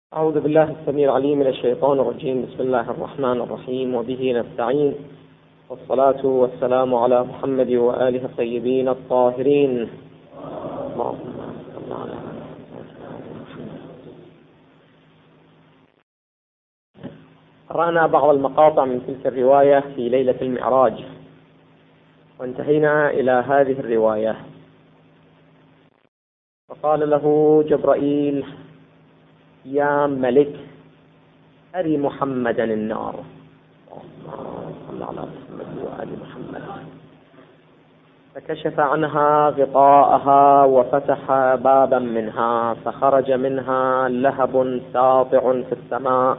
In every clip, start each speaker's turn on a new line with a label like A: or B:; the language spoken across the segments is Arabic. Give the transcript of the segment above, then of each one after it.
A: أعوذ بالله السميع العليم من الشيطان الرجيم. بسم الله الرحمن الرحيم، وبه نستعين، والصلاة والسلام على محمد وآله الطيبين الطاهرين. اللهم صل على محمد. قرأنا بعض المقاطع من تلك الرواية في ليلة المعراج، وانتهينا إلى هذه الرواية: فقال له جبرائيل: يا ملك، أري محمدا النار. صلى على محمد وآل محمد. فكشف عنها غطاءها وفتح بابا منها، فخرج منها لهب ساطع في السماء،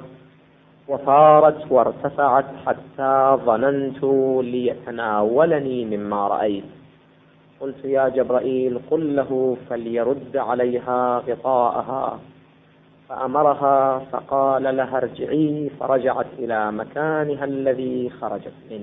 A: وثارت وارتفعت حتى ظننت ليتناولني مما رأيت. قلت: يا جبرائيل، قل له فليرد عليها غطاءها. فأمرها فقال لها: ارجعي، فرجعت إلى مكانها الذي خرجت منه.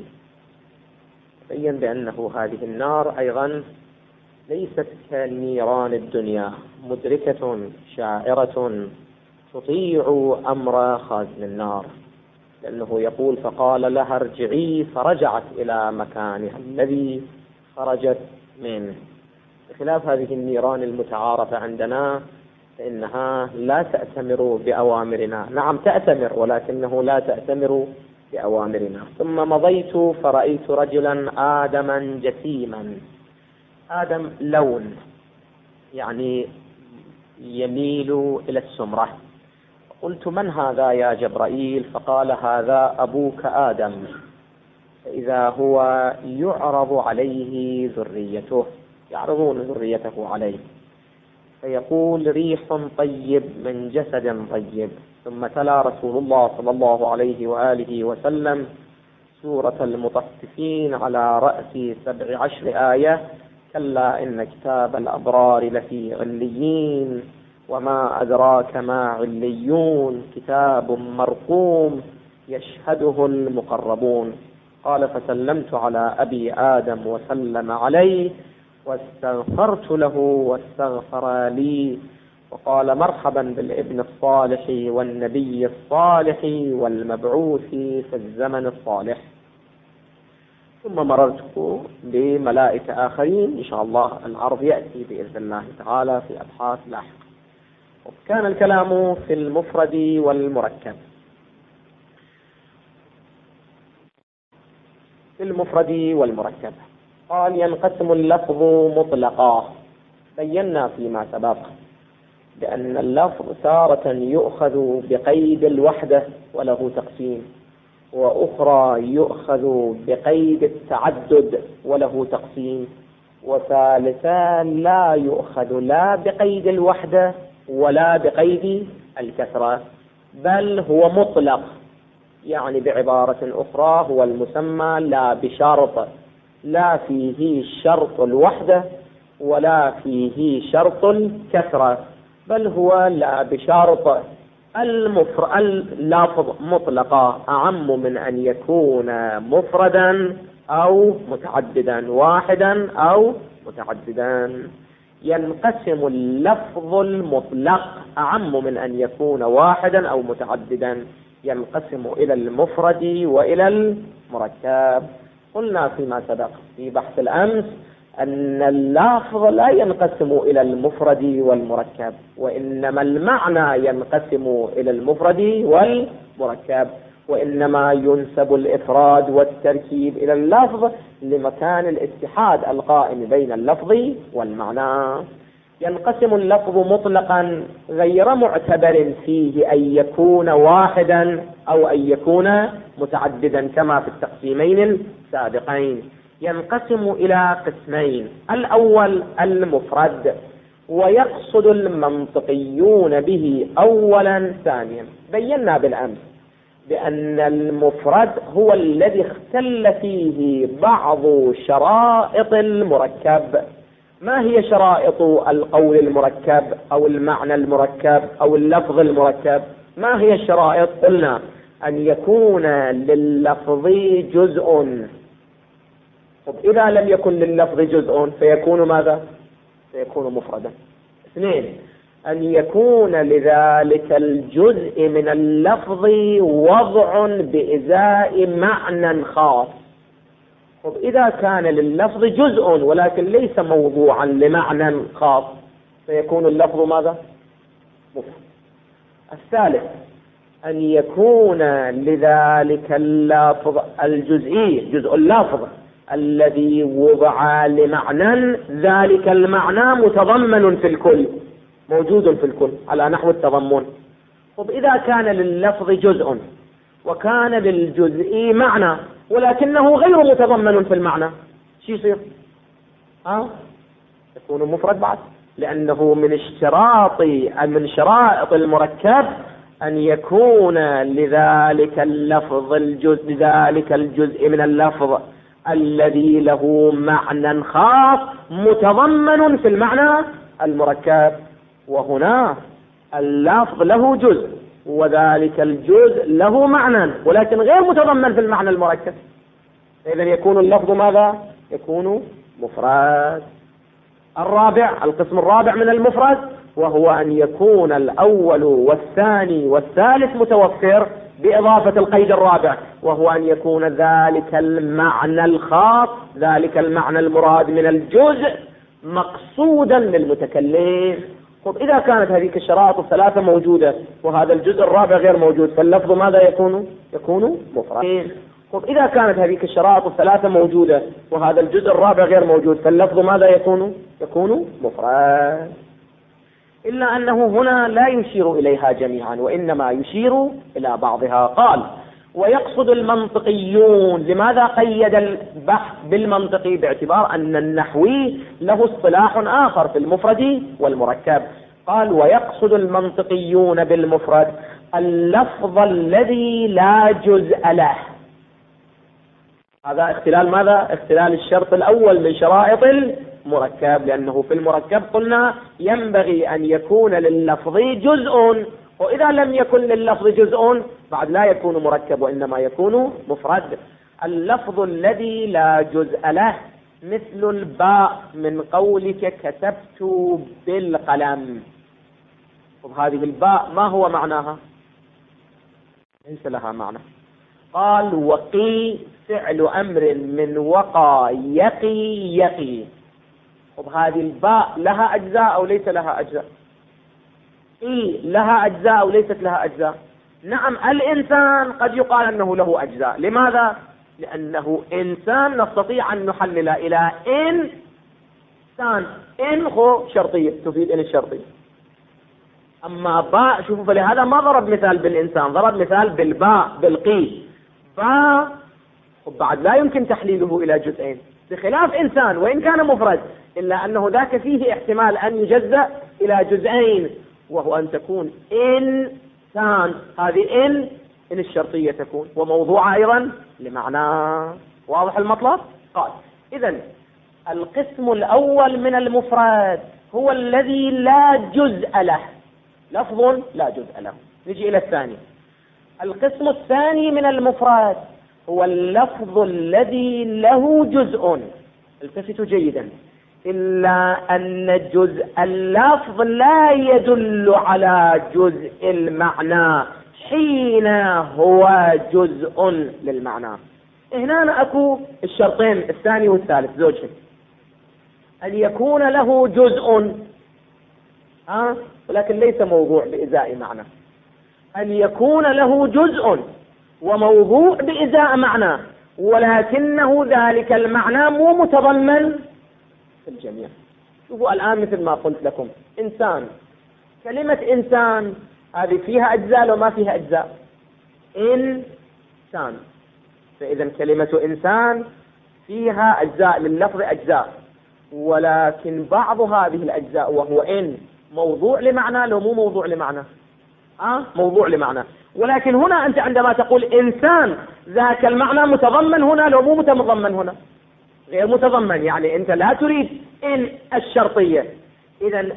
A: تبين بأنه هذه النار أيضا ليست كنيران الدنيا، مدركة شاعرة تطيع أمر خازن النار، لأنه يقول: فقال لها ارجعي، فرجعت إلى مكانها الذي خرجت منه. بخلاف هذه النيران المتعارفة عندنا، فإنها لا تأتمر بأوامرنا. نعم تأتمر، ولكنه لا تأتمر بأوامرنا. ثم مضيت فرأيت رجلا آدما جسيما. آدم لون، يعني يميل إلى السمرة. قلت: من هذا يا جبرائيل؟ فقال: هذا أبوك آدم. فإذا هو يعرض عليه ذريته، يعرضون ذريته عليه، فيقول: ريح طيب من جسد طيب. ثم تلا رسول الله صلى الله عليه وآله وسلم سورة المطففين على رأس 17 آية: كلا إن كتاب الأبرار لفي عليين، وما أدراك ما عليون، كتاب مرقوم يشهده المقربون. قال: فسلمت على أبي آدم وسلم عليه، واستغفرت له واستغفر لي، وقال: مرحبا بالابن الصالح والنبي الصالح والمبعوث في الزمن الصالح. ثم مررت بملائكة آخرين، إن شاء الله العرض يأتي بإذن الله تعالى في أبحاث لاحقة. وكان الكلام في المفرد والمركب. في المفرد والمركب قال: ينقسم اللفظ مطلقا. بينا فيما سبق بأن اللفظ تارة يؤخذ بقيد الوحدة وله تقسيم، وأخرى يؤخذ بقيد التعدد وله تقسيم، وثالثا لا يؤخذ لا بقيد الوحدة ولا بقيد الكثرة، بل هو مطلق. يعني بعبارة أخرى هو المسمى لا بشرط، لا فيه شرط الوحدة ولا فيه شرط الكثرة، بل هو لا بشرط. اللفظ مطلقا أعم من أن يكون مفردا أو متعددا، واحدا أو متعددا. ينقسم اللفظ المطلق أعم من أن يكون واحدا أو متعددا، ينقسم إلى المفرد وإلى المركب. قلنا فيما سبق في بحث الأمس أن اللفظ لا ينقسم إلى المفرد والمركب، وإنما المعنى ينقسم إلى المفرد والمركب، وإنما ينسب الإفراد والتركيب إلى اللفظ لمكان الاتحاد القائم بين اللفظ والمعنى. ينقسم اللفظ مطلقا غير معتبر فيه أن يكون واحدا أو أن يكون متعددا كما في التقسيمين السابقين. ينقسم إلى قسمين: الأول المفرد، ويقصد المنطقيون به أولا ثانيا. بينا بالأمس بأن المفرد هو الذي اختل فيه بعض شرائط المركب. ما هي شرائط القول المركب أو المعنى المركب أو اللفظ المركب؟ ما هي الشرائط؟ قلنا أن يكون لللفظ جزء. إذا لم يكن لللفظ جزء فيكون ماذا؟ فيكون مفردا. 2، أن يكون لذلك الجزء من اللفظ وضع بإزاء معنى خاص. إذا كان لللفظ جزء ولكن ليس موضوعا لمعنى خاص فيكون اللفظ ماذا؟ مفرد. الثالث أن يكون لذلك اللفظ الجزئي جزء اللفظ الذي وضع لمعنى ذلك المعنى متضمن في الكل، موجود في الكل على نحو التضمن. إذا كان لللفظ جزء وكان للجزء معنى ولكنه غير متضمن في المعنى، شو يصير؟ يكون مفرد بعد، لأنه من شرائط المركب أن يكون لذلك اللفظ ذلك الجزء من اللفظ الذي له معنى خاص متضمن في المعنى المركب. وهنا اللفظ له جزء وذلك الجزء له معنى ولكن غير متضمن في المعنى المركب، إذا يكون اللفظ ماذا؟ يكون مفرد. الرابع، القسم الرابع من المفرد، وهو أن يكون الأول والثاني والثالث متوفر بإضافة القيد الرابع، وهو أن يكون ذلك المعنى الخاص ذلك المعنى المراد من الجزء مقصودا للمتكلم. إذا كانت هذه الشرائط الثلاثة موجودة وهذا الجزء الرابع غير موجود فاللفظ ماذا يكون مفرد. إذا كانت هذه الشرائط الثلاثة موجودة وهذا الجزء الرابع غير موجود فاللفظ ماذا يكون مفرد. إلا أنه هنا لا يشير إليها جميعا وإنما يشير إلى بعضها. قال ويقصد المنطقيون. لماذا قيد البحث بالمنطقي؟ باعتبار أن النحوي له اصطلاح آخر في المفرد والمركب. قال ويقصد المنطقيون بالمفرد اللفظ الذي لا جزء له. هذا اختلال ماذا؟ اختلال الشرط الأول من شرائط المركب، لأنه في المركب قلنا ينبغي أن يكون لللفظ جزء، وإذا لم يكن لللفظ جزء بعد لا يكون مركب وإنما يكون مفرد. اللفظ الذي لا جزء له مثل الباء من قولك كتبت بالقلم. وهذه الباء ما هو معناها؟ ليس لها معنى. قال وقي فعل أمر من وقى يقي. وهذه الباء لها أجزاء أو ليس لها أجزاء؟ لها أجزاء أو ليست لها أجزاء؟ نعم، الإنسان قد يقال أنه له أجزاء. لماذا؟ لأنه إنسان نستطيع أن نحلل إلى إنسان. خو شرطية تفيد إن الشرطية. أما باء شوفوا، فلهذا ما ضرب مثال بالإنسان، ضرب مثال بالباء بالقي. باء بعد لا يمكن تحليله إلى جزئين بخلاف إنسان وإن كان مفرد، إلا أنه ذاك فيه احتمال أن يجزأ إلى جزئين، وهو أن تكون إنسان. هذه إن الشرطية تكون وموضوعة أيضا لمعنى. واضح المطلب؟ قال إذن القسم الأول من المفرد هو الذي لا جزء له، لفظ لا جزء له. نجي إلى الثاني. القسم الثاني من المفرد هو اللفظ الذي له جزء. التفتوا جيدا، إلا أن جزء اللفظ لا يدل على جزء المعنى حين هو جزء للمعنى. هنا أكو الشرطين الثاني والثالث زوجين. أن يكون له جزء ولكن ليس موضوع بإزاء معنى، أن يكون له جزء وموضوع بإزاء معنى ولكنه ذلك المعنى مو متضمن في الجميع. شوفوا الآن مثل ما قلت لكم، إنسان، كلمة إنسان هذه فيها أجزاء وما فيها أجزاء؟ إنسان. فإذا كلمة إنسان فيها أجزاء لللفظ أجزاء، ولكن بعض هذه الأجزاء وهو إن موضوع لمعنى لو مو موضوع لمعنى؟ موضوع لمعنى. ولكن هنا أنت عندما تقول إنسان ذاك المعنى متضمن هنا لو مو متضمن هنا؟ غير متضمن، يعني أنت لا تريد إن الشرطية. إذن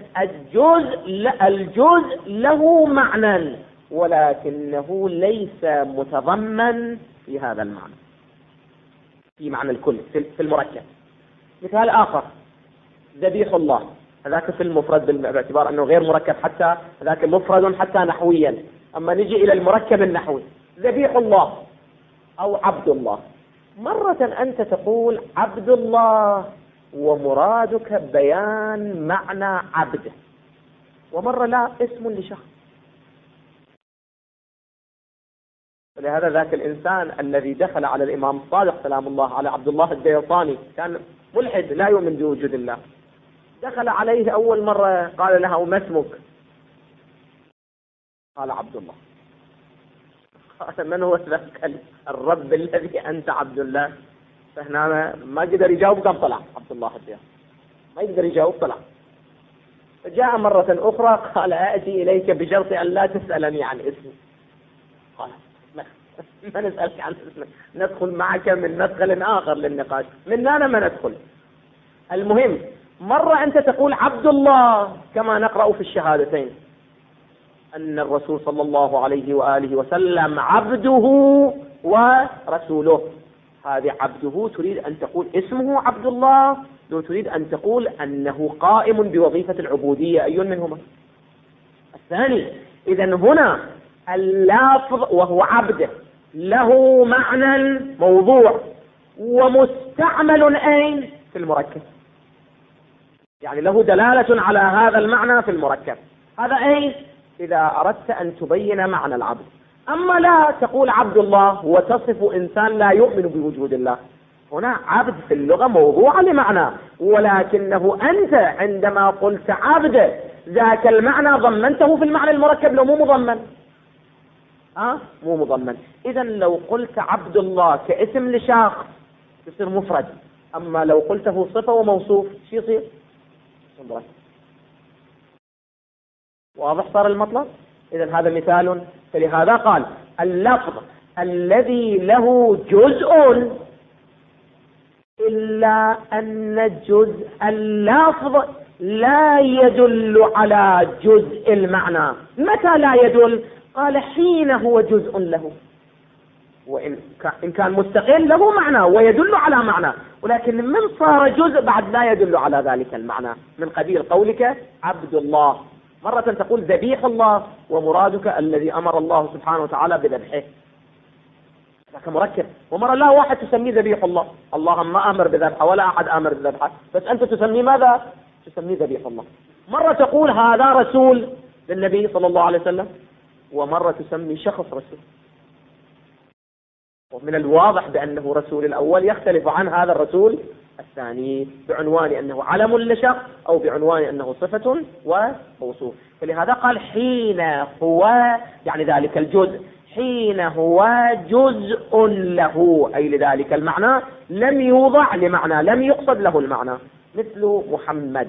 A: الجزء له معنى ولكنه ليس متضمن في هذا المعنى، في معنى الكل في المركب. مثال آخر، ذبيح الله. هذاك في المفرد باعتبار أنه غير مركب، حتى هذاك مفرد حتى نحويا. أما نجي إلى المركب النحوي، ذبيح الله أو عبد الله، مرة أنت تقول عبد الله ومرادك بيان معنى عبده، ومرة لا، اسم لشخص. ولهذا ذاك الإنسان الذي دخل على الإمام الصادق سلام الله على عبد الله الديطاني، كان ملحد لا يؤمن بوجود الله، دخل عليه أول مرة قال له ما اسمك؟ قال عبد الله. قال من هو ذاك الرب الذي أنت عبد الله؟ فهنا ما قدر يجاوب، قام طلع عبد الله الديطاني، ما يقدر يجاوب، طلع. فجاء مرة أخرى قال آتي إليك بشرط أن لا تسألني عن اسمي. قال ما نسألك عن اسمك، ندخل معك من مدخل آخر للنقاش، من أنا ما ندخل. المهم مرة أنت تقول عبد الله كما نقرأ في الشهادتين أن الرسول صلى الله عليه وآله وسلم عبده ورسوله. هذه عبده تريد أن تقول اسمه عبد الله، لو تريد أن تقول أنه قائم بوظيفة العبودية، أي منهما؟ الثاني. إذن هنا اللافظ وهو عبده له معنى موضوع ومستعمل أين؟ في المركب، يعني له دلالة على هذا المعنى في المركب. هذا أين؟ إذا أردت أن تبين معنى العبد. أما لا تقول عبد الله وتصف إنسان لا يؤمن بوجود الله. هنا عبد في اللغة موضوع لمعنى، ولكنه أنت عندما قلت عبد ذاك المعنى ضمنته في المعنى المركب، لو مو مضمن. مو مضمن. إذن لو قلت عبد الله كاسم لشخص يصير مفرد، أما لو قلته صفة وموصوف شو يصير؟ مركب. واضح صار المطلب؟ إذن هذا مثال. فلهذا قال اللفظ الذي له جزء، إلا أن جزء اللفظ لا يدل على جزء المعنى. متى لا يدل؟ قال حين هو جزء له، وإن كان مستقل له معنى ويدل على معنى، ولكن من صار جزء بعد لا يدل على ذلك المعنى، من قبيل قولك عبد الله. مرة تقول ذبيح الله ومرادك الذي أمر الله سبحانه وتعالى بذبحه، لكن مركب. ومرة لا، واحد تسميه ذبيح الله، الله ما أمر بذبحه ولا أحد أمر بذبحه، بس أنت تسميه ماذا؟ تسميه ذبيح الله. مرة تقول هذا رسول للنبي صلى الله عليه وسلم، ومرة تسمي شخص رسول. ومن الواضح بأنه رسول الأول يختلف عن هذا الرسول الثاني بعنوان أنه علم لشخص أو بعنوان أنه صفة وموصوف. فلهذا قال حين هو، يعني ذلك الجزء، حين هو جزء له، أي لذلك المعنى لم يوضع لمعنى، لم يقصد له المعنى، مثل محمد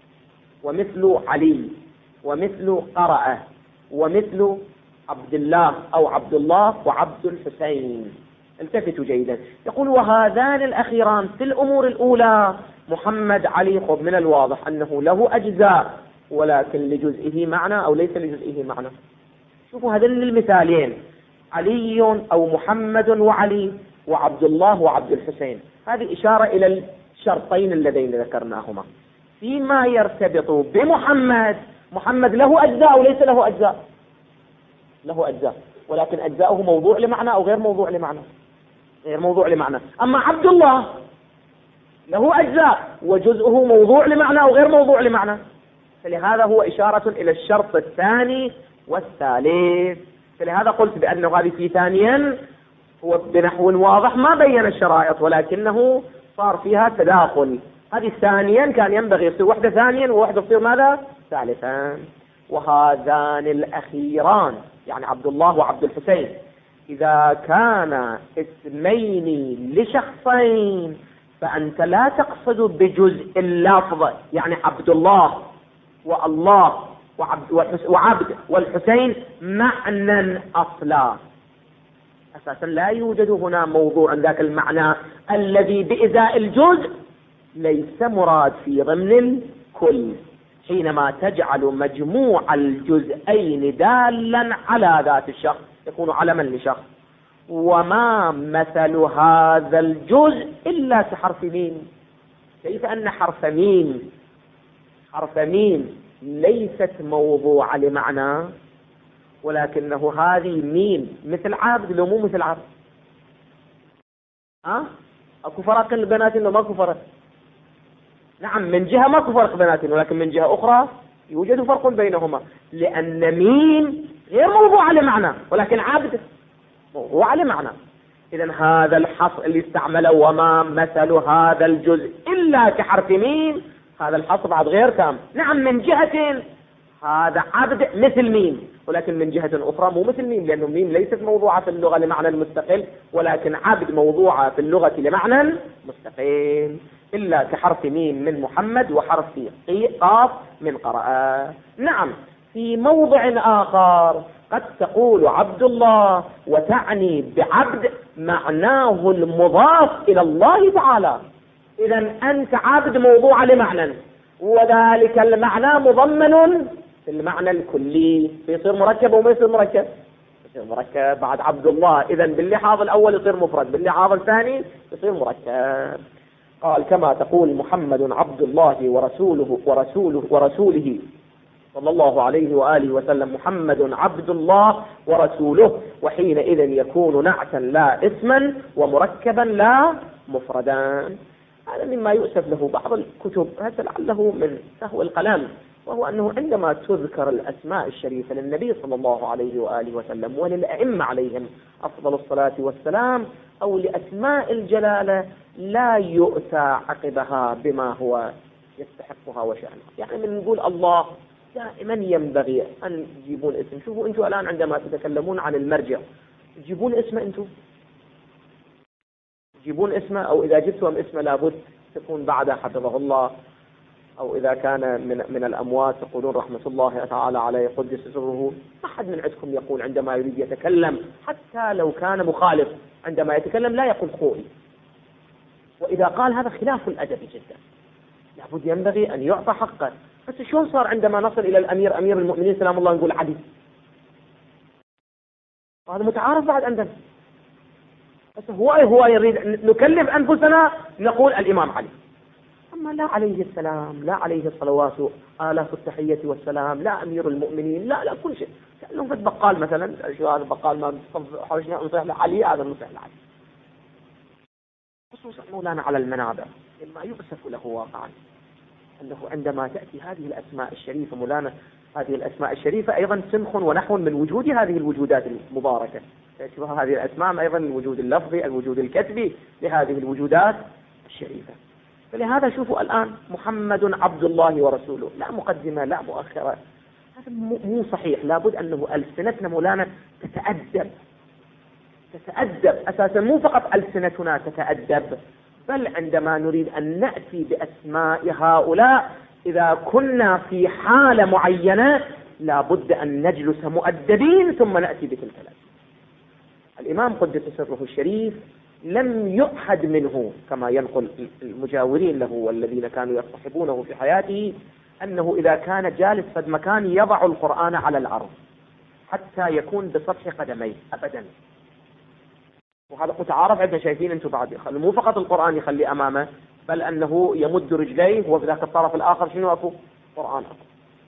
A: ومثل علي ومثل قرأ ومثل عبد الله أو عبد الله وعبد الحسين. التفتوا جيدا. يقول وهذان الأخيران في الأمور الأولى محمد علي، خذ من الواضح أنه له أجزاء ولكن لجزئه معنى أو ليس لجزئه معنى. شوفوا هذين المثالين، علي أو محمد وعلي وعبد الله وعبد الحسين، هذه إشارة إلى الشرطين اللذين ذكرناهما. فيما يرتبط بمحمد، محمد له أجزاء وليس له أجزاء، له أجزاء، ولكن أجزاؤه موضوع لمعنى أو غير موضوع لمعنى، غير موضوع لمعنى. أما عبد الله له أجزاء وجزءه موضوع لمعنى أو غير موضوع لمعنى. فلهذا هو إشارة إلى الشرط الثاني والثالث. فلهذا قلت بأنه هذه في ثانيا هو بنحو واضح ما بين الشرائط، ولكنه صار فيها تداخل. هذه ثانيا كان ينبغي يصير وحدة ثانيا ووحدة تصير ماذا؟ ثالثا. وهذان الأخيران يعني عبد الله وعبد الحسين إذا كان اسمين لشخصين فأنت لا تقصد بجزء اللفظ، يعني عبد الله والله وعبد والحسين معنى أصلا، أساسا لا يوجد هنا موضوع ذاك المعنى الذي بإزاء الجزء ليس مراد في ضمن الكل. حينما تجعل مجموع الجزئين دالا على ذات الشخص يكون علما لشخص. وما مثل هذا الجزء إلا كحرف ميم. كيف أن حرف ميم
B: حرف ميم ليست موضوعة لمعنى، ولكنه هذه ميم مثل عبد لو مو مثل عبد. اكو فرق بيناتهم ولا ماكو فرق؟ نعم، من جهة ماكو فرق بيناتهم، ولكن من جهة أخرى يوجد فرق بينهما، لأن ميم غير موضوعة لمعنى، ولكن عبد موضوعة لمعنى. إذن هذا الحصر اللي استعمله وما مثل هذا الجزء إلا كحرف ميم، هذا الحصر بعد غير تام. نعم، من جهة هذا عبد مثل ميم، ولكن من جهة أخرى مو مثل ميم، لأنه ميم ليست موضوعة في اللغة لمعنى مستقل، ولكن عبد موضوعة في اللغة لمعنى مستقل، إلا كحرف ميم من محمد وحرف قاف من قرأ. نعم، في موضع آخر قد تقول عبد الله وتعني بعبد معناه المضاف إلى الله تعالى. إذن أنت عبد موضوع لمعنى، وذلك المعنى مضمن في المعنى الكلي، فيصير مركب وما يصير مركب، يصير مركب بعد عبد الله. إذن باللحاظ الأول يصير مفرد، باللحاظ الثاني يصير مركب. قال كما تقول محمد عبد الله ورسوله صلى الله عليه وآله وسلم، محمد عبد الله ورسوله، وحينئذ يكون نعتا لا اسما ومركبا لا مفردا. هذا مما يؤسف له بعض الكتب، هذا لعله من سهو القلم، وهو أنه عندما تذكر الأسماء الشريفة للنبي صلى الله عليه وآله وسلم وللأئمة عليهم أفضل الصلاة والسلام، أو لأسماء الجلالة، لا يؤتى عقبها بما هو يستحقها وشأنها. يعني من نقول الله دائما ينبغي أن تجيبون اسم. شوفوا أنتم الآن عندما تتكلمون عن المرجع تجيبون اسمه، أنتم تجيبون اسمه، أو إذا جبتم اسمه لابد تكون بعد حفظه الله، أو إذا كان من الأموات تقولون رحمة الله تعالى عليه قدس سره. ما حد من عندكم يقول عندما يريد يتكلم حتى لو كان مخالف عندما يتكلم لا يقول خوي، وإذا قال هذا خلاف الأدب جدا، لابد ينبغي أن يعطى حقه. بس شلون صار عندما نصل إلى الأمير أمير المؤمنين سلام الله نقول علي؟ هذا متعارف بعد عندنا. بس هو يريد نكلف أنفسنا نقول الإمام علي، أما لا عليه السلام، لا عليه الصلوات آلاف التحية والسلام، لا أمير المؤمنين، لا كل شيء. كأنه في البقال مثلا، شو هذا البقال ما حوشنا نصيح لعلي، هذا نصيح لعلي. خصوصا مولانا على المنابر مما يؤسف له واقعا أنه عندما تأتي هذه الأسماء الشريفة، مولانا هذه الأسماء الشريفة أيضا سنخ ونحو من وجود هذه الوجودات المباركة. هذه الأسماء أيضا الوجود اللفظي، الوجود الكتبي لهذه الوجودات الشريفة. فلهذا شوفوا الآن محمد عبد الله ورسوله، لا مقدمة لا مؤخرة، هذا مو صحيح. لابد أنه ألسنتنا مولانا تتأدب أساسا، مو فقط ألسنتنا تتأدب، بل عندما نريد أن نأتي بأسماء هؤلاء إذا كنا في حالة معينة لابد أن نجلس مؤدبين ثم نأتي بتلك الأسماء. الإمام قدس سره الشريف لم يؤحد منه كما ينقل المجاورين له والذين كانوا يصطحبونه في حياته أنه إذا كان جالس في مكان يضع القرآن على الأرض حتى يكون بسطح قدميه أبدا. وهذا متعارف عندنا، شايفين أنتم بعد مو فقط القرآن يخلي أمامه، بل أنه يمد رجليه وفي ذاك الطرف الآخر شنو أكو؟ قرآن أكو.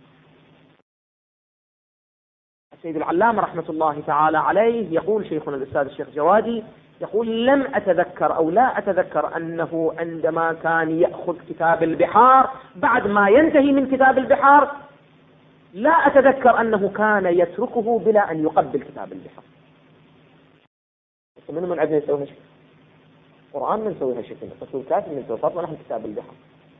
B: السيد العلامة رحمة الله تعالى عليه يقول شيخنا الأستاذ الشيخ جوادي، يقول لم أتذكر أو لا أتذكر أنه عندما كان يأخذ كتاب البحار بعد ما ينتهي من كتاب البحار لا أتذكر أنه كان يتركه بلا أن يقبل كتاب البحار. منو من عندنا يسوي هالشيء؟ قرآن من نسوي هالشيء، رسول كافي من فضل نحن كتاب البحار.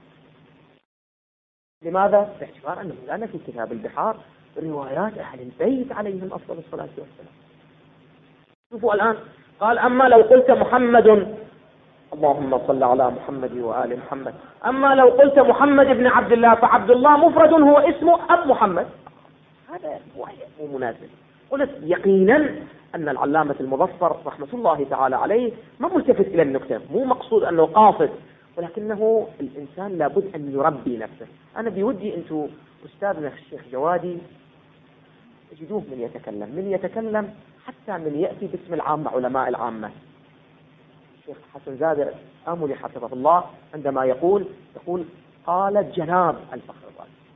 B: لماذا؟ باعتبار أنه لنا في كتاب البحار روايات أهل البيت عليهم أفضل الصلاة والسلام. شوفوا الآن قال أما لو قلت محمد، اللهم صل على محمد وآل محمد، أما لو قلت محمد بن عبد الله فعبد الله مفرد هو اسمه أب محمد، هذا مو مناسب. قلت يقينا أن العلامة المظفر رحمة الله تعالى عليه ما ملتفت إلى النكتة، مو مقصود أنه قاصد، ولكنه الإنسان لابد أن يربي نفسه. أنا بودي أنتم أستاذنا الشيخ جوادي تجدوه من يتكلم حتى من يأتي باسم العامة علماء العامة. الشيخ حسن زادر آملي حفظه الله عندما يقول قال جناب الفخر الرازي،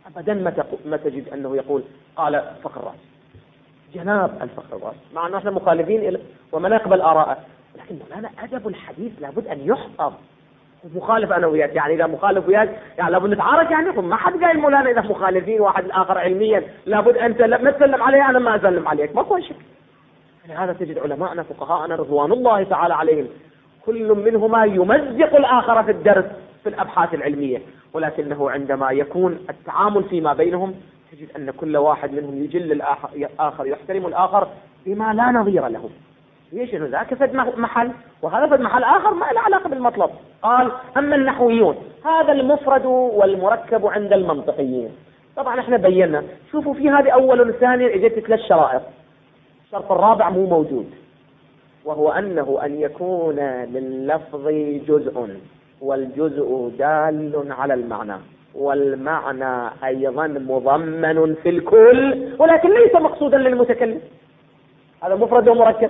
B: أبدا ما تجد أنه يقول قال فخر الرازي، جناب الفخر الرازي، مع أنه احنا مخالفين وما نقبل آراءه، لكن مولانا أدب الحديث لابد أن يحفظ. مخالف أنا وياك، يعني إذا مخالف وياك يعني لابد نتعارك، يعني ما حد قايل مولانا إذا مخالفين واحد الآخر علميا لابد أنت ما تسلم علي أنا ما أسلم عليك، ما شك. لهذا تجد علماءنا فقهاءنا رضوان الله تعالى عليهم كل منهما يمزق الآخر في الدرس في الأبحاث العلمية، ولكنه عندما يكون التعامل فيما بينهم تجد أن كل واحد منهم يجل الآخر، يحترم الآخر بما لا نظير له. ليش؟ إنه ذاك فد محل وهذا فد محل آخر ما له علاقة بالمطلب. قال أما النحويون هذا المفرد والمركب عند المنطقيين. طبعا احنا بينا، شوفوا في هذه أول وثاني اجت 3 شرائط. الشرط الرابع مو موجود، وهو أنه أن يكون لللفظ جزء، والجزء دال على المعنى، والمعنى أيضا مضمن في الكل ولكن ليس مقصودا للمتكلم. هذا مفرد ومركب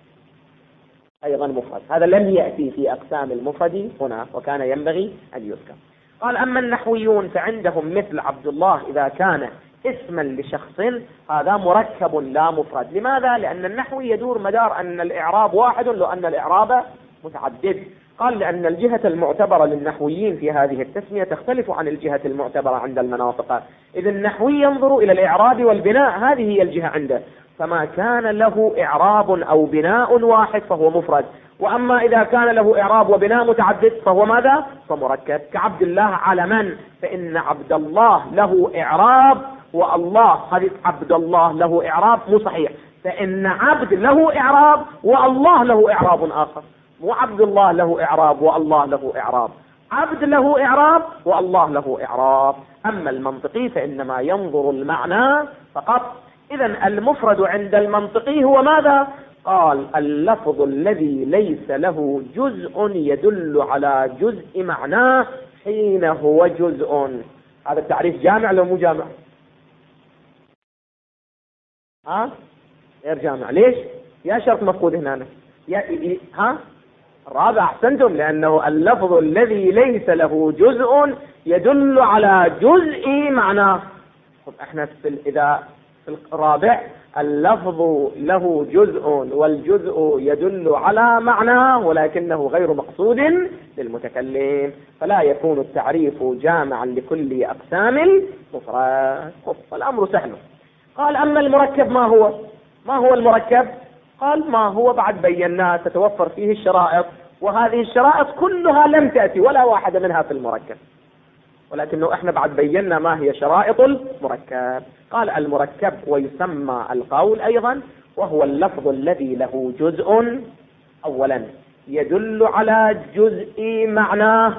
B: أيضا مفرد، هذا لم يأتي في أقسام المفرد هنا وكان ينبغي أن يذكر. قال أما النحويون فعندهم مثل عبد الله إذا كان اسما لشخص هذا مركب لا مفرد. لماذا؟ لأن النحوي يدور مدار أن الإعراب واحد لو أن الإعراب متعدد. قال لأن الجهة المعتبرة للنحويين في هذه التسمية تختلف عن الجهة المعتبرة عند المناطق، إذ النحوي ينظر إلى الإعراب والبناء، هذه هي الجهة عنده، فما كان له إعراب أو بناء واحد فهو مفرد، وأما إذا كان له إعراب وبناء متعدد فهو ماذا؟ فمركب. كعبد الله علما، فإن عبد الله له إعراب والله، هذه عبد الله له إعراب مو صحيح، فإن عبد له إعراب والله له إعراب آخر، مو عبد الله له إعراب والله له إعراب، عبد له إعراب والله له إعراب. أما المنطقي فإنما ينظر المعنى فقط. إذن المفرد عند المنطقي هو ماذا؟ قال اللفظ الذي ليس له جزء يدل على جزء معناه حين هو جزء. هذا التعريف جامع لو مو جامع؟ غير جامع. ليش؟ يا شرط مفقود هنا الرابع أحسنتم، لأنه اللفظ الذي ليس له جزء يدل على جزء معناه. احنا إذا في الرابع اللفظ له جزء والجزء يدل على معناه ولكنه غير مقصود للمتكلم، فلا يكون التعريف جامعا لكل أقسام المفرد. الأمر سهل. قال أما المركب ما هو؟ ما هو المركب؟ قال ما هو بعد بيناه تتوفر فيه الشرائط، وهذه الشرائط كلها لم تأتي ولا واحدة منها في المركب، ولكنه احنا بعد بينا ما هي شرائط المركب. قال المركب ويسمى القول أيضا، وهو اللفظ الذي له جزء أولا يدل على جزء معناه.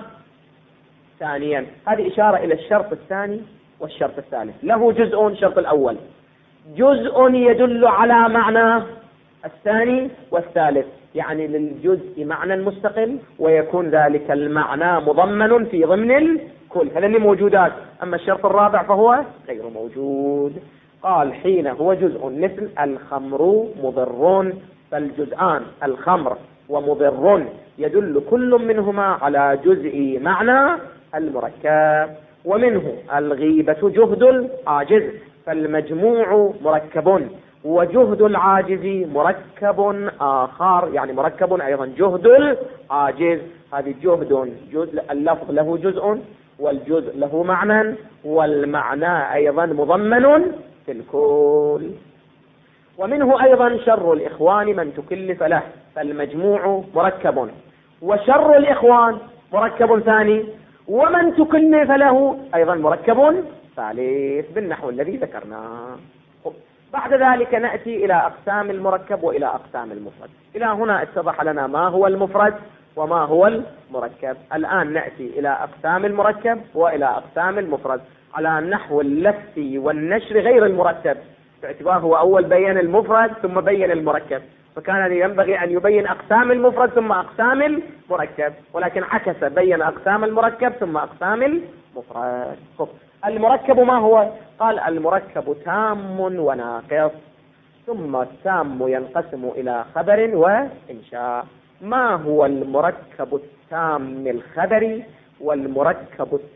B: ثانيا هذه إشارة إلى الشرط الثاني والشرط الثالث. له جزء الشرط الأول، جزء يدل على معناه الثاني والثالث، يعني للجزء معنى مستقل ويكون ذلك المعنى مضمن في ضمن الكل. هذا اللي موجودات. أما الشرط الرابع فهو غير موجود. قال حين هو جزء مثل الخمر مضر، فالجزءان الخمر ومضر يدل كل منهما على جزء معنى المركب. ومنه الغيبة جهد العاجز، فالمجموع مركب، وجهد العاجز مركب آخر، يعني مركب أيضا جهد العاجز. هذه جهد جزء، اللفظ له جزء والجزء له معنى والمعنى أيضا مضمن في الكل. ومنه أيضا شر الإخوان من تكلف له، فالمجموع مركب، وشر الإخوان مركب ثاني، ومن تكلف له أيضا مركب ثالث بالنحو الذي ذكرناه. بعد ذلك نأتي إلى أقسام المركب وإلى أقسام المفرد. إلى هنا اتضح لنا ما هو المفرد وما هو المركب. الآن نأتي إلى أقسام المركب وإلى أقسام المفرد على نحو اللف والنشر غير المرتب، باعتباره هو أول بيان المفرد ثم بين المركب، فكان ينبغي أن يبين أقسام المفرد ثم أقسام المركب، ولكن عكس، بين أقسام المركب ثم أقسام المفرد. المركب ما هو؟ قال المركب تام وناقص، ثم التام ينقسم إلى خبر وإنشاء. ما هو المركب التام الخبري والمركب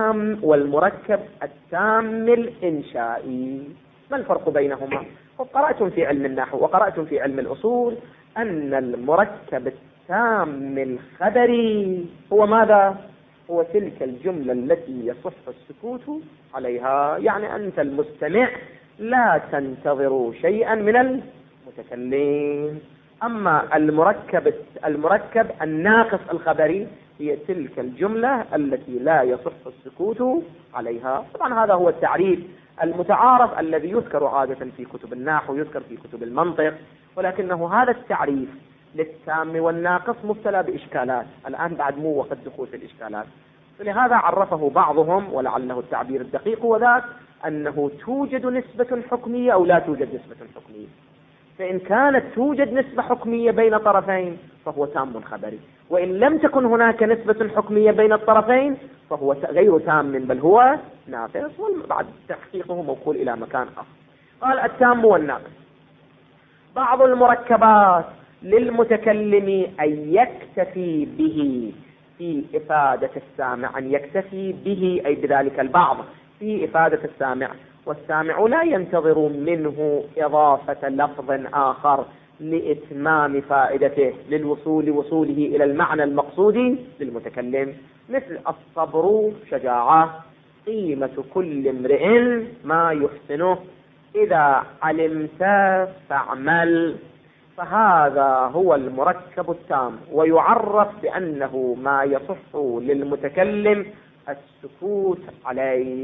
B: التام الإنشائي. ما الفرق بينهما؟ قرأتم في علم النحو وقرأتم في علم الأصول أن المركب التام الخبري هو ماذا؟ هو تلك الجملة التي يصح السكوت عليها، يعني أنت المستمع لا تنتظر شيئا من المتكلم. أما المركب الناقص الخبري هي تلك الجملة التي لا يصح السكوت عليها. طبعا هذا هو التعريف المتعارف الذي يذكر عادة في كتب النحو ويذكر في كتب المنطق، ولكنه هذا التعريف للتام والناقص مبتلى بإشكالات، الآن بعد مو وقت دخول في الإشكالات، فلهذا عرفه بعضهم ولعله التعبير الدقيق وذاك أنه توجد نسبة حكمية أو لا توجد نسبة حكمية. فإن كانت توجد نسبة حكمية بين طرفين فهو تام خبري، وإن لم تكن هناك نسبة حكمية بين الطرفين فهو غير تام بل هو ناقص، وبعد تحقيقه موكول إلى مكان آخر. قال التام والناقص. بعض المركبات للمتكلم أن يكتفي به في إفادة السامع، أن يكتفي به أي بذلك البعض في إفادة السامع، والسامع لا ينتظر منه إضافة لفظ آخر لإتمام فائدته وصوله إلى المعنى المقصود للمتكلم، مثل الصبر شجاعة، قيمة كل امرئ ما يحسنه، إذا علمت فاعمل. فهذا هو المركب التام، ويعرف بأنه ما يصح للمتكلم السكوت عليه.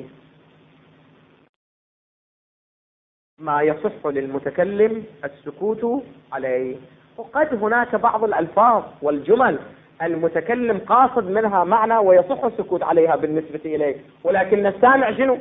B: ما يصح للمتكلم السكوت عليه. وقد هناك بعض الألفاظ والجمل المتكلم قاصد منها معنى ويصح السكوت عليها بالنسبة إليه، ولكن السامع شنو؟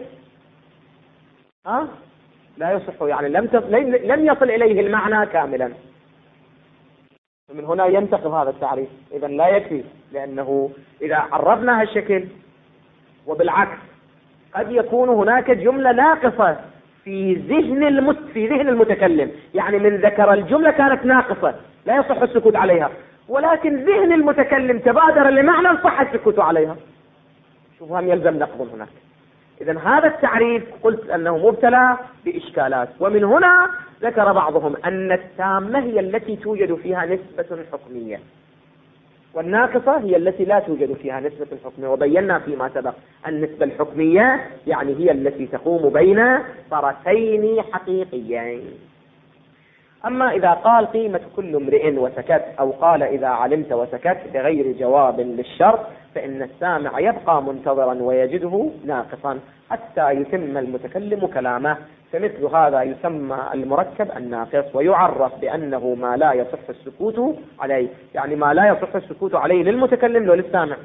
B: لا يصح، يعني لم يصل إليه المعنى كاملا. من هنا ينتقض هذا التعريف، إذا لا يكفي، لأنه إذا عرفنا هالشكل، وبالعكس قد يكون هناك جملة ناقصة في ذهن المتكلم، يعني من ذكر الجملة كانت ناقصة لا يصح السكوت عليها، ولكن ذهن المتكلم تبادر لمعنى صح السكوت عليها. شوفوا هم يلزم نقض هناك. إذن هذا التعريف قلت أنه مبتلى بإشكالات، ومن هنا ذكر بعضهم أن التامة هي التي توجد فيها نسبة حكمية، والناقصة هي التي لا توجد فيها نسبة حكمية. وبينا فيما سبق النسبة الحكمية يعني هي التي تقوم بين طرفين حقيقيين. أما إذا قال قيمة كل امرئ وسكت، أو قال إذا علمت وسكت بغير جواب للشرط، فإن السامع يبقى منتظرا ويجده ناقصا حتى يتم المتكلم كلامه، فمثل هذا يسمى المركب الناقص، ويعرف بأنه ما لا يصح السكوت عليه، يعني ما لا يصح السكوت عليه للمتكلم وللسامع.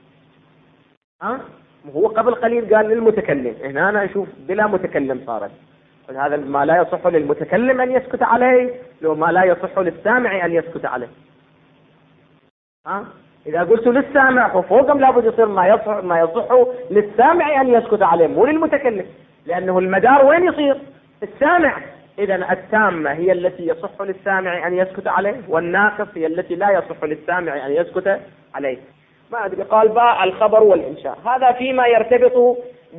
B: هو قبل قليل قال للمتكلم، هنا أنا أشوف بلا متكلم صارت، هذا ما لا يصح للمتكلم أن يسكت عليه، لو ما لا يصح للسامع أن يسكت عليه. إذا قلت للسامع فوقهم لابد يصير ما يصح للسامع أن يسكت عليه، مو للمتكلم، لأنه المدار وين يصير؟ السامع. إذا التامة هي التي يصح للسامع أن يسكت عليه، والناقص هي التي لا يصح للسامع أن يسكت عليه. ما أدري، قال باء الخبر والإنشاء، هذا فيما يرتبط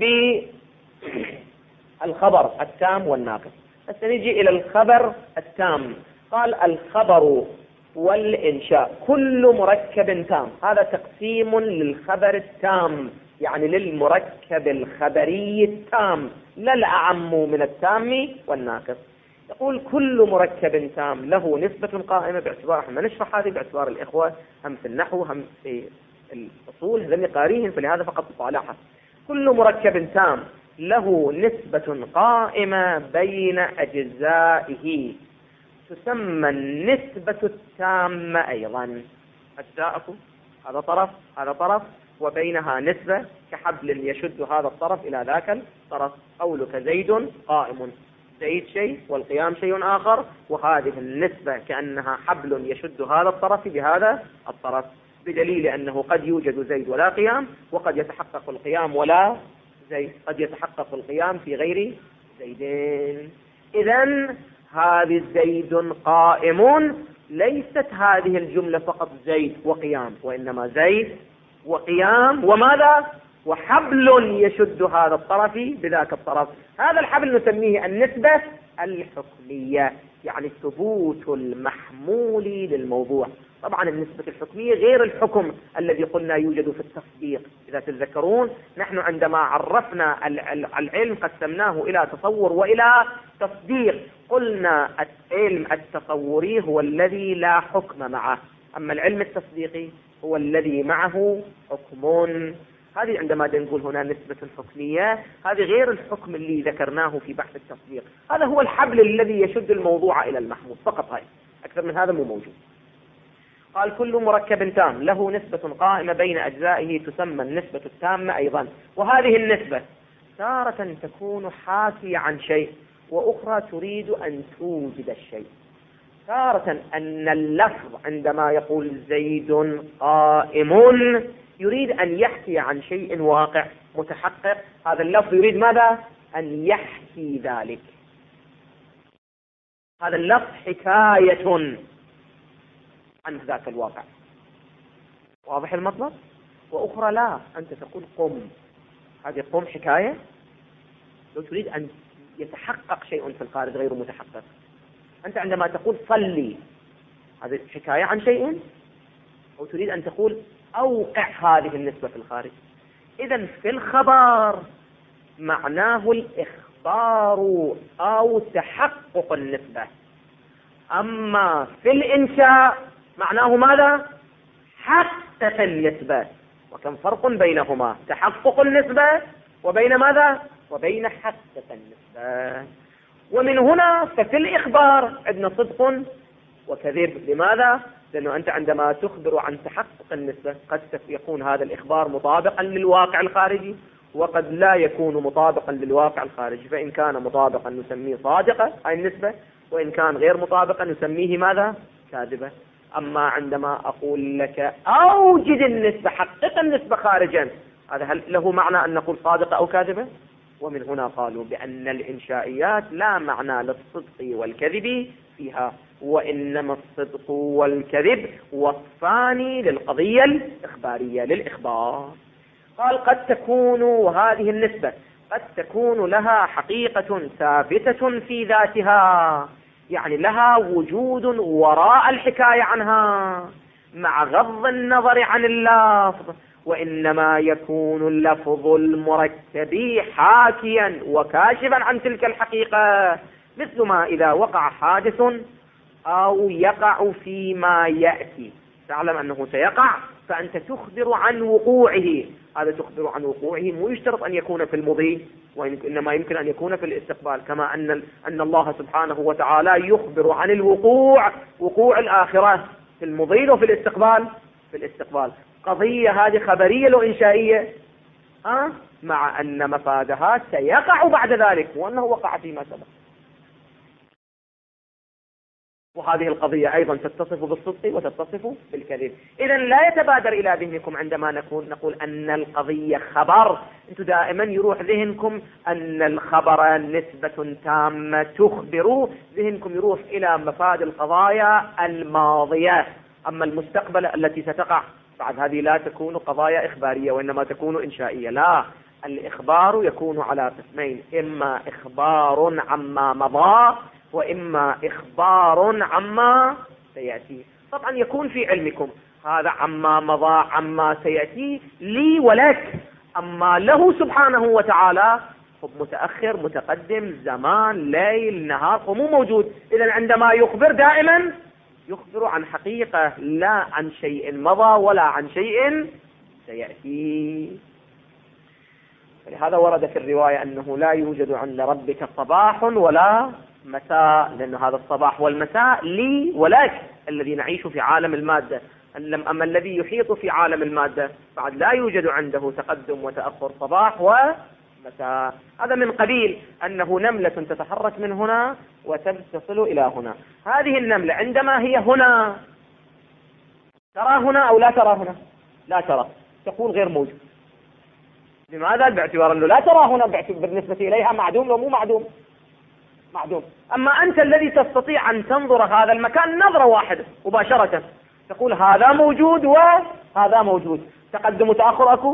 B: بالخبر التام والناقص. بس نجي إلى الخبر التام. قال الخبر والإنشاء كل مركب تام، هذا تقسيم للخبر التام، يعني للمركب الخبري التام، لا الأعم من التام والناقص. يقول كل مركب تام له نسبة قائمة، باعتبار احنا نشرح هذه باعتبار الإخوة هم في النحو هم في الأصول هذني قاريهم، فلهذا فقط مطالعة. كل مركب تام له نسبة قائمة بين أجزائه تسمى النسبة التامة أيضا. أجزاءكم هذا طرف هذا طرف، وبينها نسبة كحبل يشد هذا الطرف إلى ذاك الطرف. قولك زيد قائم، زيد شيء والقيام شيء آخر، وهذه النسبة كأنها حبل يشد هذا الطرف بهذا الطرف، بدليل أنه قد يوجد زيد ولا قيام، وقد يتحقق القيام ولا زيد، قد يتحقق القيام في غير زيدين. إذن هذه زيد قائم ليست هذه الجملة فقط زيد وقيام، وإنما زيد وقيام وماذا؟ وحبل يشد هذا الطرف بذاك الطرف. هذا الحبل نسميه النسبة الحكمية، يعني الثبوت المحمولي للموضوع. طبعا النسبة الحكمية غير الحكم الذي قلنا يوجد في التصديق. إذا تتذكرون نحن عندما عرفنا العلم قسمناه إلى تصور وإلى تصديق. قلنا العلم التصوري هو الذي لا حكم معه، أما العلم التصديقي هو الذي معه حكم. هذه عندما نقول هنا نسبة حكمية، هذه غير الحكم اللي ذكرناه في بحث التصديق. هذا هو الحبل الذي يشد الموضوع إلى المحمول فقط، هاي أكثر من هذا مو موجود. قال كل مركب تام له نسبة قائمة بين أجزائه تسمى النسبة التامة أيضا. وهذه النسبة تارة تكون حاكية عن شيء، وأخرى تريد أن توجد الشيء. تارة أن اللفظ عندما يقول زيد قائم يريد أن يحكي عن شيء واقع متحقق. هذا اللفظ يريد ماذا؟ أن يحكي ذلك. هذا اللفظ حكاية عن ذاك الواقع. واضح المطلب؟ وأخرى لا، أنت تقول قم، هذه قم حكاية. لو تريد أن يتحقق شيء في الخارج غير متحقق. أنت عندما تقول صلي، هذه حكاية عن شيء، أو تريد أن تقول أوقع هذه النسبة في الخارج. إذن في الخبر معناه الإخبار أو تحقق النسبة، أما في الإنشاء معناه ماذا؟ حقق النسبة. وكم فرق بينهما؟ تحقق النسبة وبين ماذا؟ وبين حقق النسبة. ومن هنا ففي الإخبار عندنا صدق وكذب. لماذا؟ لأنه أنت عندما تخبر عن تحقق النسبة قد يكون هذا الإخبار مطابقا للواقع الخارجي، وقد لا يكون مطابقا للواقع الخارجي. فإن كان مطابقا نسميه صادقة هاي النسبة، وإن كان غير مطابقا نسميه ماذا؟ كاذبة. أما عندما أقول لك أوجد النسبة، حقق النسبة خارجا، هذا هل له معنى أن نقول صادقة أو كاذبة؟ ومن هنا قالوا بأن الإنشائيات لا معنى للصدق والكذب فيها، وإنما الصدق والكذب وصفان للقضية الإخبارية للإخبار. قال قد تكون، وهذه النسبة قد تكون لها حقيقة ثابتة في ذاتها، يعني لها وجود وراء الحكاية عنها مع غض النظر عن اللفظ، وإنما يكون اللفظ المركب حاكيا وكاشفا عن تلك الحقيقة، مثل ما إذا وقع حادث أو يقع فيما يأتي، تعلم أنه سيقع فأنت تخبر عن وقوعه. هذا تخبر عن وقوعه مو يشترط أن يكون في المضي، وإنما يمكن أن يكون في الاستقبال، كما أن الله سبحانه وتعالى يخبر عن الوقوع، وقوع الآخرة في المضي وفي الاستقبال. في الاستقبال قضية هذه خبرية لو إنشائية، مع أن مفادها سيقع بعد ذلك وأنه وقع فيما سبق. وهذه القضية أيضا تتصف بالصدق وتتصف بالكذب. إذن لا يتبادر إلى ذهنكم عندما نقول أن القضية خبر، أنتم دائما يروح ذهنكم أن الخبر نسبة تامة تخبر، ذهنكم يروح إلى مفاد القضايا الماضية. أما المستقبل التي ستقع بعد هذه لا تكون قضايا إخبارية وإنما تكون إنشائية. لا، الإخبار يكون على قسمين، إما إخبار عما مضى وإما إخبار عما سيأتي. طبعا يكون في علمكم هذا عما مضى عما سيأتي لي ولك، أما له سبحانه وتعالى متأخر متقدم زمان ليل نهار ومو موجود. إذن عندما يخبر دائما يخبر عن حقيقة لا عن شيء مضى ولا عن شيء سيأتي. لهذا ورد في الرواية أنه لا يوجد عند ربك صباح ولا مساء، لأن هذا الصباح والمساء لي ولك الذي نعيش في عالم المادة. أما الذي يحيط في عالم المادة بعد لا يوجد عنده تقدم وتأخر صباح ومساء. هذا من قبيل أنه نملة تتحرك من هنا وتصل إلى هنا. هذه النملة عندما هي هنا ترى هنا أو لا ترى هنا؟ لا ترى، تقول غير موجود. لماذا؟ باعتبار أنه لا ترى هنا بالنسبة إليها معدوم ومو معدوم. معدوم. أما أنت الذي تستطيع أن تنظر هذا المكان نظرة واحدة مباشرة، تقول هذا موجود وهذا موجود. تقدم وتأخر أكو،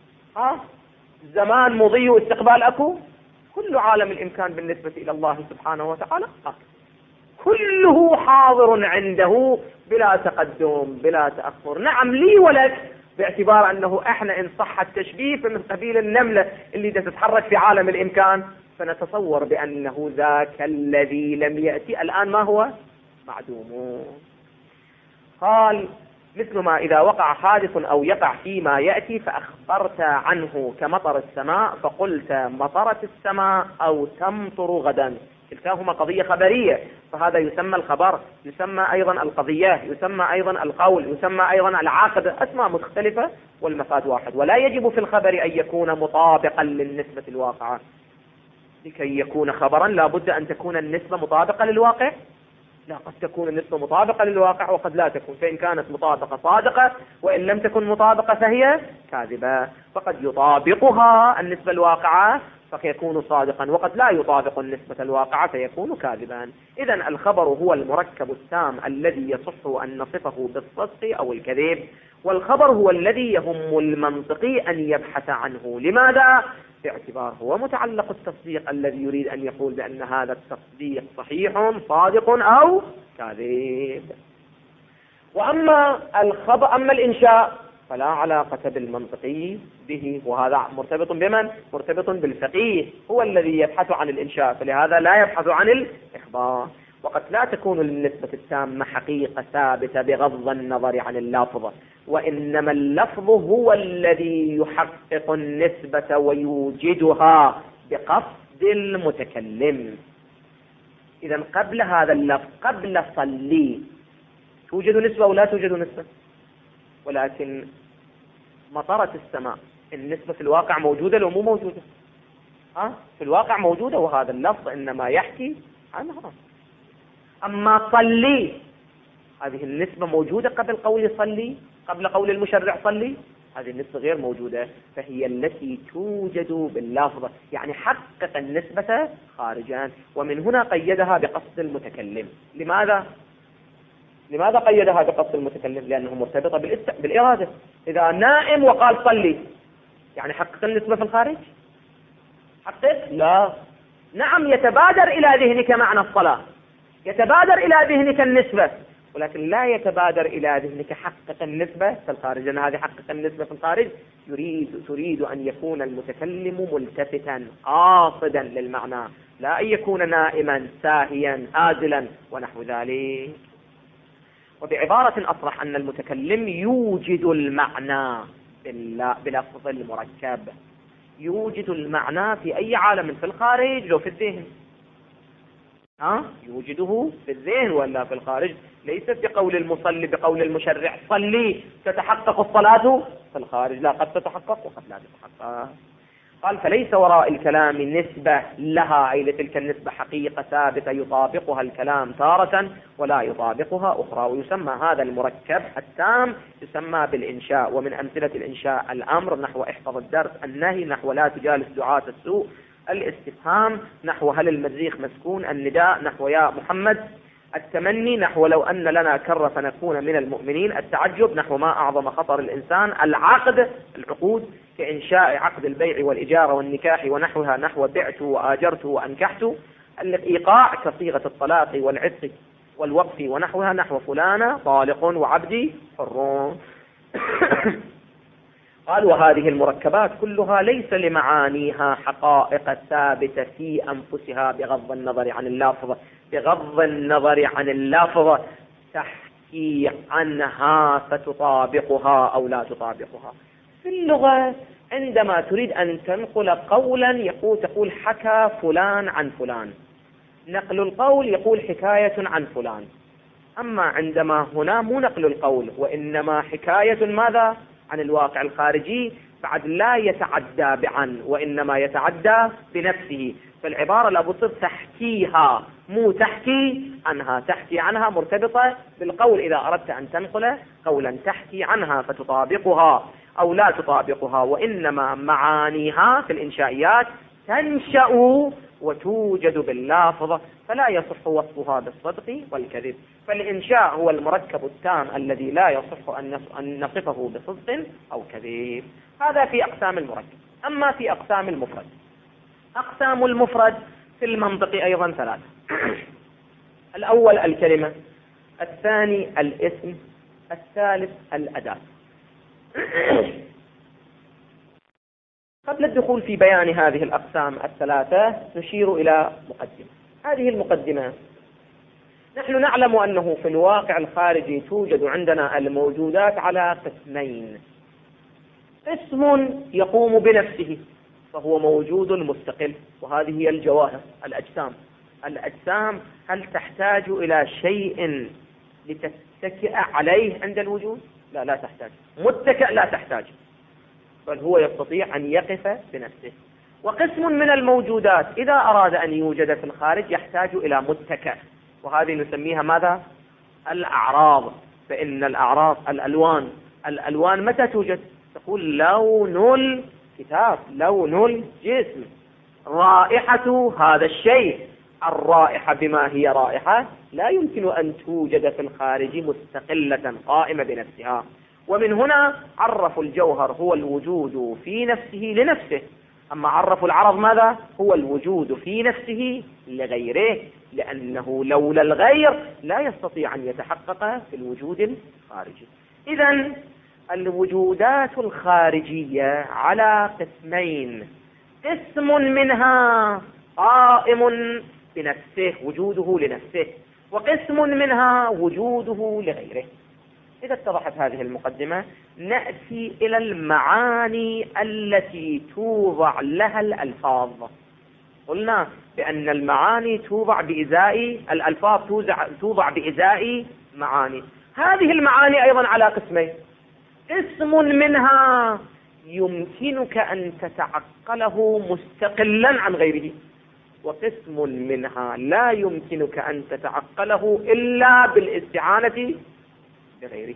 B: زمان مضي واستقبال أكو، كل عالم الإمكان بالنسبة إلى الله سبحانه وتعالى كله حاضر عنده بلا تقدم بلا تأخر. نعم لي ولك، باعتبار أنه احنا إن صح التشبيه من قبيل النملة اللي تتحرك في عالم الإمكان، فنتصور بأنه ذاك الذي لم يأتي الآن ما هو معدوم. قال مثل ما إذا وقع حادث أو يقع فيما يأتي فأخبرت عنه كمطر السماء فقلت مطرت السماء أو تمطر غدا، كلتاهما قضية خبرية، فهذا يسمى الخبر، يسمى أيضا القضية، يسمى أيضا القول، يسمى أيضا العاقبة، أسماء مختلفة والمفاد واحد. ولا يجب في الخبر أن يكون مطابقا للنسبة الواقعة. لكي يكون خبرا لا بد أن تكون النسبة مطابقة للواقع. لا، قد تكون النسبة مطابقة للواقع وقد لا تكون، فإن كانت مطابقة صادقة، وإن لم تكن مطابقة فهي كاذبة. فقد يطابقها النسبة الواقعة فيكون صادقا، وقد لا يطابق النسبة الواقعة فيكون كاذبا. إذن الخبر هو المركب التام الذي يصح أن نصفه بالصدق أو الكذب، والخبر هو الذي يهم المنطقي أن يبحث عنه. لماذا؟ باعتبار هو متعلق التصديق الذي يريد أن يقول بأن هذا التصديق صحيح صادق أو كاذب. وأما الخبر، أما الإنشاء فلا علاقة بالمنطقي به، وهذا مرتبط بمن؟ مرتبط بالفقيه، هو الذي يبحث عن الإنشاء، فلهذا لا يبحث عن الإخبار. وقد لا تكون للنسبة التامة حقيقة ثابتة بغض النظر عن اللفظ، وإنما اللفظ هو الذي يحقق النسبة ويوجدها بقصد المتكلم. إذن قبل هذا اللفظ، قبل صلي، توجد نسبة أو لا توجد نسبة؟ ولكن مطرت السماء، النسبة في الواقع موجودة لو مو موجودة؟ في الواقع موجودة، وهذا اللفظ إنما يحكي عنها. أما صلي، هذه النسبة موجودة قبل قول صلي، قبل قول المشرع صلي، هذه النسبة غير موجودة، فهي التي توجد باللفظ، يعني حقق النسبة خارجا. ومن هنا قيدها بقصد المتكلم. لماذا قيدها بقصد المتكلم؟ لأنه مرتبطة بالإرادة. إذا نائم وقال صلي، يعني حقق النسبة في الخارج؟ حقق؟ لا. نعم يتبادر إلى ذهنك معنى الصلاة، يتبادر إلى ذهنك النسبة، ولكن لا يتبادر إلى ذهنك حقق النسبة في الخارج، لأن هذه حقق النسبة في الخارج تريد أن يكون المتكلم ملتفتا قاصدا للمعنى، لا أن يكون نائما ساهيا هازلا ونحو ذلك. وبعبارة أصرح أن المتكلم يوجد المعنى بلفظ المركب، يوجد المعنى في أي عالم، في الخارج لو في الذهن، يوجده في الذهن ولا في الخارج، ليست بقول المصلي بقول المشرع صلي تتحقق الصلاة في الخارج، لا، قد تتحقق وقد لا تتحقق. قال فليس وراء الكلام نسبة لها، أي لتلك النسبة حقيقة ثابتة يطابقها الكلام تارة ولا يطابقها أخرى. ويسمى هذا المركب التام يسمى بالإنشاء. ومن أمثلة الإنشاء الأمر نحو احفظ الدرس، النهي نحو لا تجالس دعاة السوء، الاستفهام نحو هل المريخ مسكون، النداء نحو يا محمد، التمني نحو لو أن لنا كرة فنكون من المؤمنين، التعجب نحو ما أعظم خطر الإنسان، العقد العقود كإنشاء عقد البيع والإجارة والنكاح ونحوها نحو بعت وآجرت وأنكحت، الإيقاع كصيغة الطلاق والعتق والوقف ونحوها نحو فلانة طالق وعبدي حرون. قال وهذه المركبات كلها ليس لمعانيها حقائق ثابتة في أنفسها بغض النظر عن اللفظ، بغض النظر عن اللفظ تحكي عنها فتطابقها أو لا تطابقها. في اللغة عندما تريد أن تنقل قولا تقول حكى فلان عن فلان، نقل القول يقول حكاية عن فلان. أما عندما هنا مو نقل القول وإنما حكاية ماذا؟ عن الواقع الخارجي، بعد لا يتعدى بعن وإنما يتعدى بنفسه، فالعبارة لابد تحكيها مو تحكي عنها. تحكي عنها مرتبطة بالقول، إذا أردت أن تنقل قولا تحكي عنها فتطابقها أو لا تطابقها، وإنما معانيها في الإنشائيات تنشأ وتوجد باللافظة، فلا يصح وصفها بالصدق والكذب. فالإنشاء هو المركب التام الذي لا يصح أن نصفه بصدق أو كذب. هذا في أقسام المركب. أما في أقسام المفرد، أقسام المفرد في المنطق أيضا ثلاثة. الأول الكلمة، الثاني الاسم، الثالث الأداة. قبل الدخول في بيان هذه الأقسام الثلاثة نشير إلى مقدمة. هذه المقدمة: نحن نعلم أنه في الواقع الخارجي توجد عندنا الموجودات على قسمين. قسم يقوم بنفسه فهو موجود مستقل، وهذه هي الجواهر، الأجسام. الأجسام هل تحتاج إلى شيء لتتكئ عليه عند الوجود؟ لا تحتاج. متكئ لا تحتاج، بل هو يستطيع أن يقف بنفسه. وقسم من الموجودات إذا أراد أن يوجد في الخارج يحتاج إلى متكئ، وهذه نسميها ماذا؟ الأعراض. فإن الأعراض الألوان متى توجد؟ تقول لون الكتاب، لون الجسم، رائحة هذا الشيء. الرائحة بما هي رائحة لا يمكن أن توجد في الخارج مستقلة قائمة بنفسها. ومن هنا عرفوا الجوهر هو الوجود في نفسه لنفسه، أما عرفوا العرض ماذا؟ هو الوجود في نفسه لغيره، لأنه لولا الغير لا يستطيع أن يتحقق في الوجود الخارجي. إذن الوجودات الخارجية على قسمين: قسم منها قائم بنفسه وجوده لنفسه، وقسم منها وجوده لغيره. إذا اتضحت هذه المقدمة نأتي إلى المعاني التي توضع لها الألفاظ. قلنا بأن المعاني توضع بإزاء الألفاظ، توضع بإزاء معاني. هذه المعاني أيضا على قسمين: قسم منها يمكنك أن تتعقله مستقلا عن غيره، وقسم منها لا يمكنك أن تتعقله إلا بالاستعانة بغيره.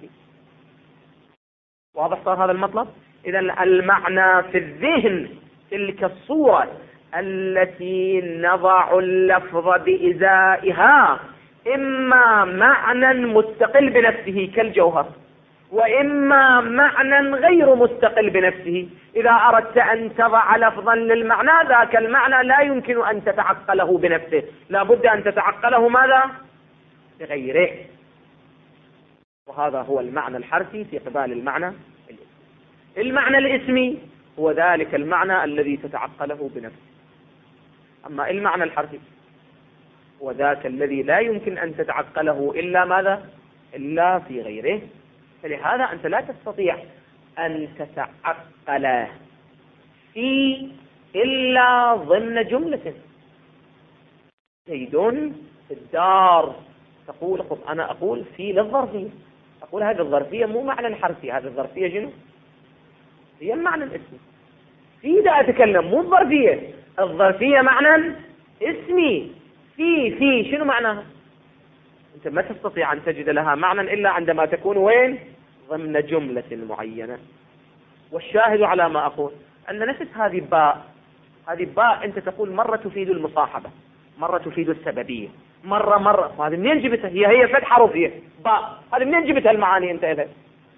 B: واضح صار هذا المطلب؟ إذا المعنى في الذهن تلك الصورة التي نضع اللفظ بإزائها إما معنى مستقل بنفسه كالجوهر، وإما معنى غير مستقل بنفسه. إذا أردت أن تضع لفظا للمعنى، ذاك المعنى لا يمكن أن تتعقله بنفسه، لا بد أن تتعقله ماذا؟ بغيره. وهذا هو المعنى الحرفي في قبال المعنى الاسمي. المعنى الاسمي هو ذلك المعنى الذي تتعقله بنفسه، أما المعنى الحرفي هو ذاك الذي لا يمكن أن تتعقله إلا ماذا؟ إلا في غيره. فلهذا أنت لا تستطيع أن تتعقل في إلا ضمن جملة. زيد في الدار، تقول أنا أقول في للظرفية، أقول هذه الظرفية مو معنى حرفي، هذه الظرفية شنو؟ هي المعنى الاسمي. في دا أتكلم مو الظرفية، الظرفية معنى اسمي. في شنو معناها؟ أنت ما تستطيع أن تجد لها معنى إلا عندما تكون وين؟ ضمن جملة معينة. والشاهد على ما أقول أن نفس هذه باء أنت تقول مرة تفيد المصاحبة، مرة تفيد السببية، مرة وهذه منين جبتها؟ هي فتح حروفية باء، هذه منين جبتها المعاني أنت إذا؟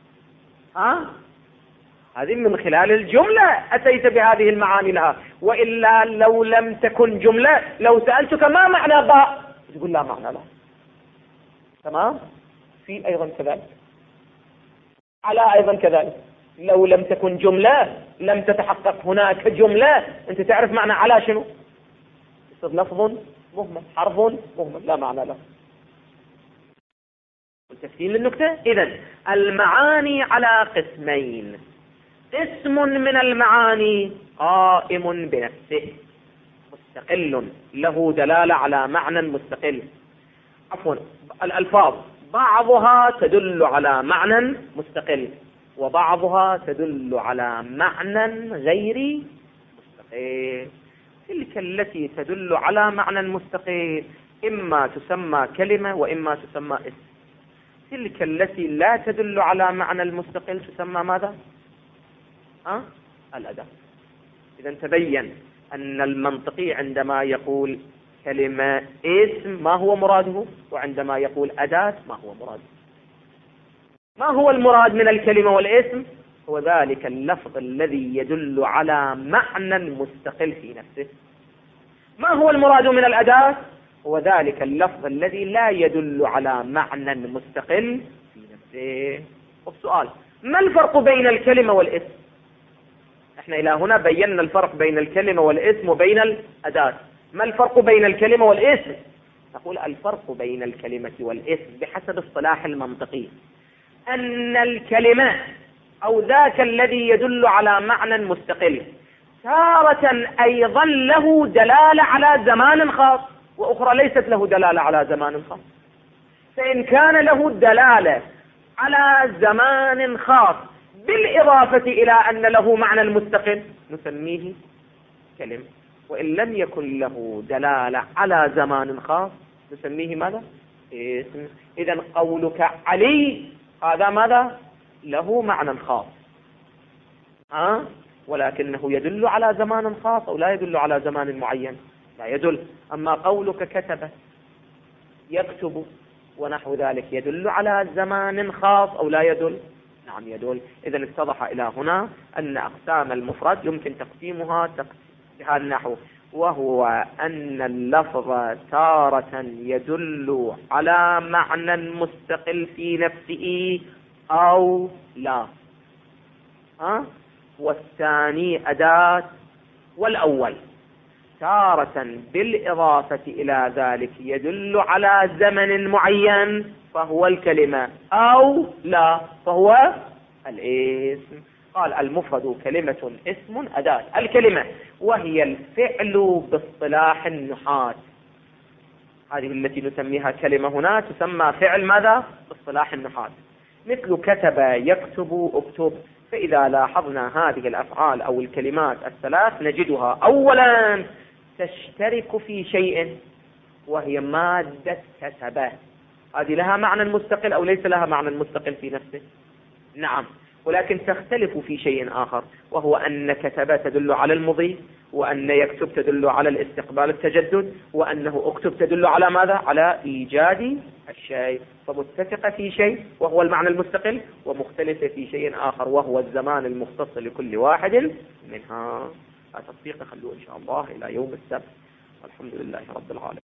B: هذه من خلال الجملة أتيت بهذه المعاني لها، وإلا لو لم تكن جملة، لو سألتك ما معنى باء تقول لا معنى لها. تمام؟ في أيضا كذلك، على أيضا كذلك، لو لم تكن جملة لم تتحقق هناك جملة. أنت تعرف معنى على شنو؟ يصير لفظ مهمل، حرف مهمل، لا معنى له. والتفسير للنكتة: إذن المعاني على قسمين: قسم من المعاني قائم بنفسه مستقل له دلالة على معنى مستقل. الألفاظ بعضها تدل على معنى مستقل، وبعضها تدل على معنى غير مستقل. تلك التي تدل على معنى مستقل إما تسمى كلمة وإما تسمى اسم. تلك التي لا تدل على معنى المستقل تسمى ماذا؟ الأداة. إذا تبين أن المنطقي عندما يقول كلمة اسم ما هو مراده، وعندما يقول أداة ما هو مراده. ما هو المراد من الكلمة والاسم؟ هو ذلك اللفظ الذي يدل على معنى مستقل في نفسه. ما هو المراد من الأداة؟ هو ذلك اللفظ الذي لا يدل على معنى مستقل في نفسه. والسؤال: ما الفرق بين الكلمة والاسم؟ احنا إلى هنا بينا الفرق بين الكلمة والاسم وبين الأداة. ما الفرق بين الكلمة والاسم؟ نقول الفرق بين الكلمة والاسم بحسب الصلاح المنطقي أن الكلمة أو ذاك الذي يدل على معنى مستقل تارة أيضا له دلالة على زمان خاص، وأخرى ليست له دلالة على زمان خاص. فإن كان له دلالة على زمان خاص بالإضافة إلى أن له معنى مستقل نسميه كلمة، وإن لم يكن له دلالة على زمان خاص نسميه ماذا؟ اسم. إذن قولك علي هذا ماذا؟ له معنى خاص، ولكنه يدل على زمان خاص أو لا يدل على زمان معين؟ لا يدل. أما قولك كتب يكتب ونحو ذلك يدل على زمان خاص أو لا يدل؟ نعم يدل. إذن اتضح إلى هنا أن أقسام المفرد يمكن تقسيمها بهذا النحو، وهو أن اللفظ تارة يدل على معنى مستقل في نفسه أو لا، والثاني أداة، والأول تارة بالإضافة إلى ذلك يدل على زمن معين فهو الكلمة، أو لا فهو الاسم. قال: المفرد كلمة اسم أداة. الكلمة وهي الفعل باصطلاح النحاة، هذه التي نسميها كلمة هنا تسمى فعل ماذا؟ باصطلاح النحاة، مثل كتب يكتب اكتب. فإذا لاحظنا هذه الأفعال أو الكلمات الثلاث نجدها أولا تشترك في شيء وهي مادة كتب. هذه لها معنى مستقل أو ليس لها معنى مستقل في نفسه؟ نعم، ولكن تختلف في شيء آخر، وهو أن كتب تدل على المضي، وأن يكتب تدل على الاستقبال التجدد، وأنه اكتب تدل على ماذا؟ على إيجاد الشيء. فمتفقة في شيء وهو المعنى المستقل، ومختلفة في شيء آخر وهو الزمان المختص لكل واحد منها. التطبيق خلوه إن شاء الله إلى يوم السبت، والحمد لله رب العالمين.